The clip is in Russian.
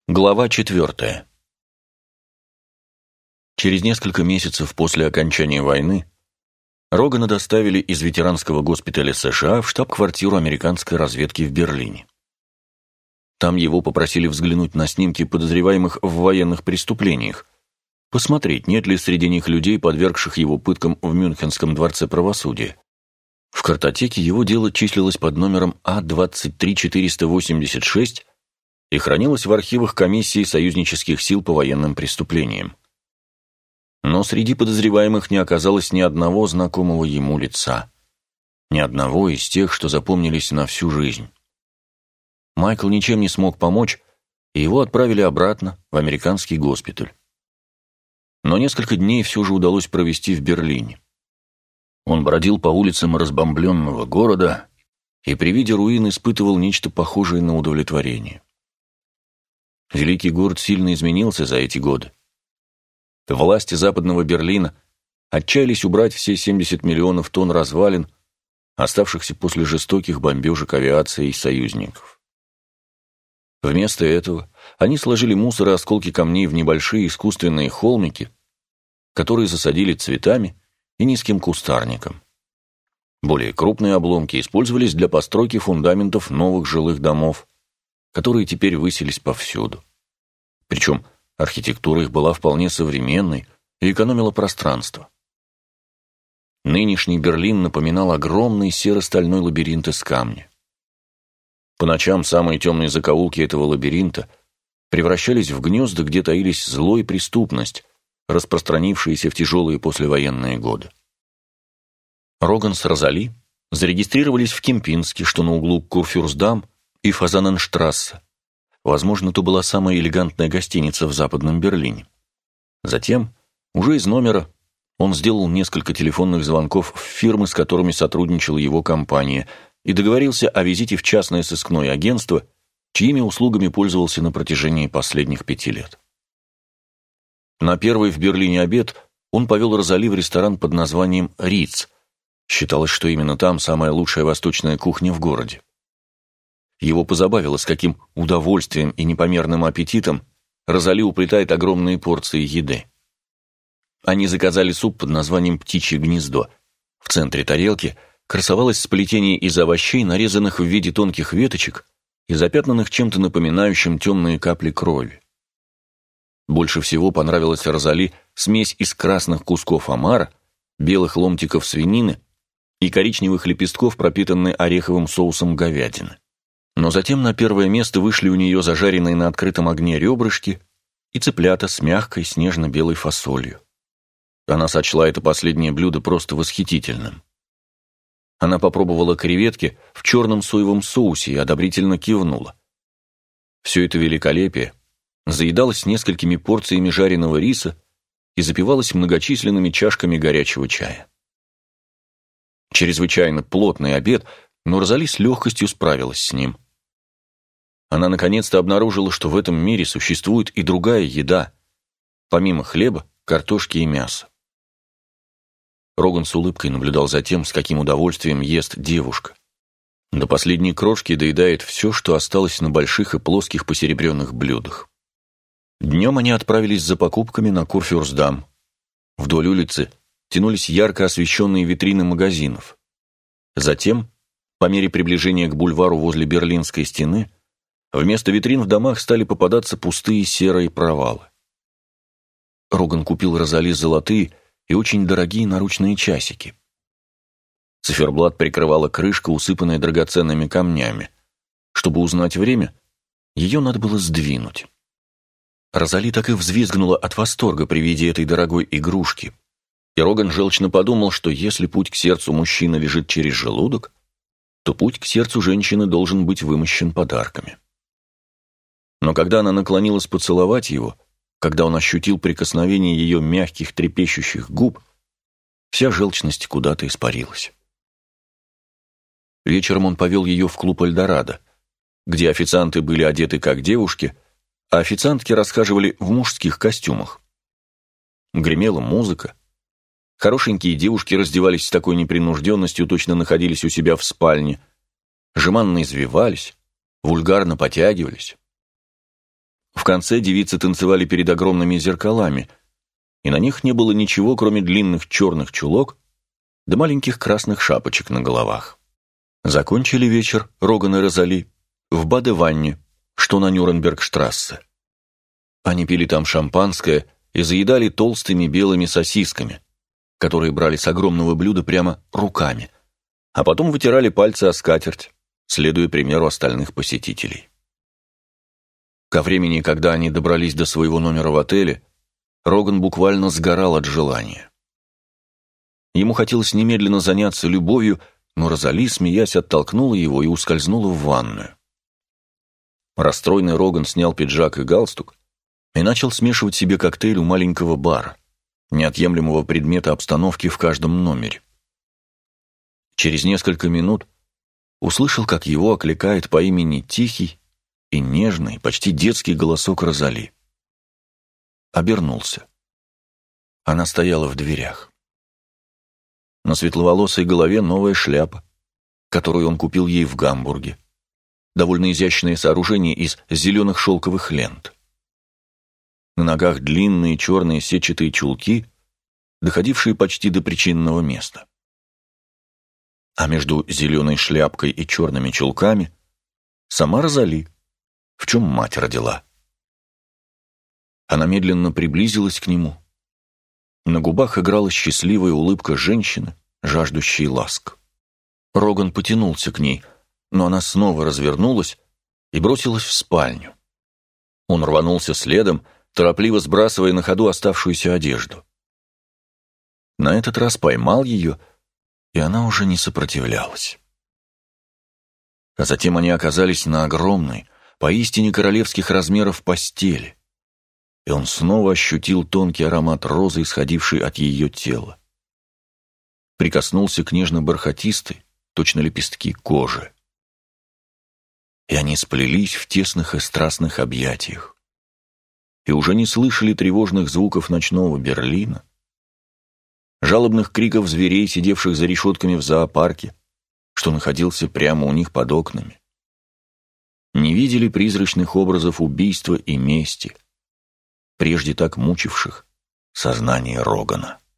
Глава 4. Через несколько месяцев после окончания войны Рогана доставили из ветеранского госпиталя США в штаб-квартиру американской разведки в Берлине. Там его попросили взглянуть на снимки подозреваемых в военных преступлениях, посмотреть, нет ли среди них людей, подвергших его пыткам в Мюнхенском дворце правосудия. В картотеке его дело числилось под номером А-23486 и хранилось в архивах комиссии союзнических сил по военным преступлениям. Но среди подозреваемых не оказалось ни одного знакомого ему лица, ни одного из тех, что запомнились на всю жизнь. Майкл ничем не смог помочь, и его отправили обратно в американский госпиталь. Но несколько дней все же удалось провести в Берлине. Он бродил по улицам разбомбленного города и при виде руин испытывал нечто похожее на удовлетворение. Великий город сильно изменился за эти годы. Власти западного Берлина отчаялись убрать все 70 миллионов тонн развалин, оставшихся после жестоких бомбежек авиации союзников. Вместо этого они сложили мусор и осколки камней в небольшие искусственные холмики, которые засадили цветами и низким кустарником. Более крупные обломки использовались для постройки фундаментов новых жилых домов, которые теперь высились повсюду. Причем архитектура их была вполне современной и экономила пространство. Нынешний Берлин напоминал огромный серо-стальной лабиринт из камня. По ночам самые темные закоулки этого лабиринта превращались в гнезда, где таились зло и преступность, распространившиеся в тяжелые послевоенные годы. Роган с Розали зарегистрировались в Кемпинске, что на углу Курфюрстдам и Фазаненштрассе. Возможно, то была самая элегантная гостиница в Западном Берлине. Затем, уже из номера, он сделал несколько телефонных звонков в фирмы, с которыми сотрудничала его компания, и договорился о визите в частное сыскное агентство, чьими услугами пользовался на протяжении последних 5 лет. На первый в Берлине обед он повел Розали в ресторан под названием «Риц». Считалось, что именно там самая лучшая восточная кухня в городе. Его позабавило, с каким удовольствием и непомерным аппетитом Розали уплетает огромные порции еды. Они заказали суп под названием «Птичье гнездо». В центре тарелки красовалось сплетение из овощей, нарезанных в виде тонких веточек и запятнанных чем-то напоминающим темные капли крови. Больше всего понравилась Розали смесь из красных кусков омара, белых ломтиков свинины и коричневых лепестков, пропитанной ореховым соусом говядины. Но затем на первое место вышли у нее зажаренные на открытом огне ребрышки и цыплята с мягкой снежно-белой фасолью. Она сочла это последнее блюдо просто восхитительным. Она попробовала креветки в черном соевом соусе и одобрительно кивнула. Все это великолепие заедалось несколькими порциями жареного риса и запивалось многочисленными чашками горячего чая. Чрезвычайно плотный обед, но Розали с легкостью справилась с ним. Она наконец-то обнаружила, что в этом мире существует и другая еда, помимо хлеба, картошки и мяса. Роган с улыбкой наблюдал за тем, с каким удовольствием ест девушка. До последней крошки доедает все, что осталось на больших и плоских посеребренных блюдах. Днем они отправились за покупками на Курфюрстдам. Вдоль улицы тянулись ярко освещенные витрины магазинов. Затем, по мере приближения к бульвару возле Берлинской стены, вместо витрин в домах стали попадаться пустые серые провалы. Роган купил Розали золотые и очень дорогие наручные часики. Циферблат прикрывала крышка, усыпанная драгоценными камнями. Чтобы узнать время, ее надо было сдвинуть. Розали так и взвизгнула от восторга при виде этой дорогой игрушки, и Роган желчно подумал, что если путь к сердцу мужчины лежит через желудок, то путь к сердцу женщины должен быть вымощен подарками. Но когда она наклонилась поцеловать его, когда он ощутил прикосновение ее мягких трепещущих губ, вся желчность куда-то испарилась. Вечером он повел ее в клуб «Эльдорадо», где официанты были одеты как девушки, а официантки расхаживали в мужских костюмах. Гремела музыка. Хорошенькие девушки раздевались с такой непринужденностью, точно находились у себя в спальне, жеманно извивались, вульгарно потягивались. В конце девицы танцевали перед огромными зеркалами, и на них не было ничего, кроме длинных черных чулок да маленьких красных шапочек на головах. Закончили вечер Роган и Розали в Баде-Ванне, что на Нюрнбергштрассе. Они пили там шампанское и заедали толстыми белыми сосисками, которые брали с огромного блюда прямо руками, а потом вытирали пальцы о скатерть, следуя примеру остальных посетителей. Ко времени, когда они добрались до своего номера в отеле, Роган буквально сгорал от желания. Ему хотелось немедленно заняться любовью, но Розали, смеясь, оттолкнула его и ускользнула в ванную. Расстроенный Роган снял пиджак и галстук и начал смешивать себе коктейль у маленького бара, неотъемлемого предмета обстановки в каждом номере. Через несколько минут услышал, как его окликает по имени тихий и нежный, почти детский голосок Розали. Обернулся. Она стояла в дверях. На светловолосой голове новая шляпа, которую он купил ей в Гамбурге. Довольно изящное сооружение из зеленых шелковых лент. На ногах длинные черные сетчатые чулки, доходившие почти до причинного места. А между зеленой шляпкой и черными чулками сама Розали, в чем мать родила. Она медленно приблизилась к нему. На губах играла счастливая улыбка женщины, жаждущей ласк. Роган потянулся к ней, но она снова развернулась и бросилась в спальню. Он рванулся следом, торопливо сбрасывая на ходу оставшуюся одежду. На этот раз поймал ее, и она уже не сопротивлялась. А затем они оказались на огромной, поистине королевских размеров постели, и он снова ощутил тонкий аромат розы, исходивший от ее тела. Прикоснулся к нежно-бархатистой, точно лепестки, кожи. И они сплелись в тесных и страстных объятиях. И уже не слышали тревожных звуков ночного Берлина, жалобных криков зверей, сидевших за решетками в зоопарке, что находился прямо у них под окнами. Не видели призрачных образов убийства и мести, прежде так мучивших сознание Рогана.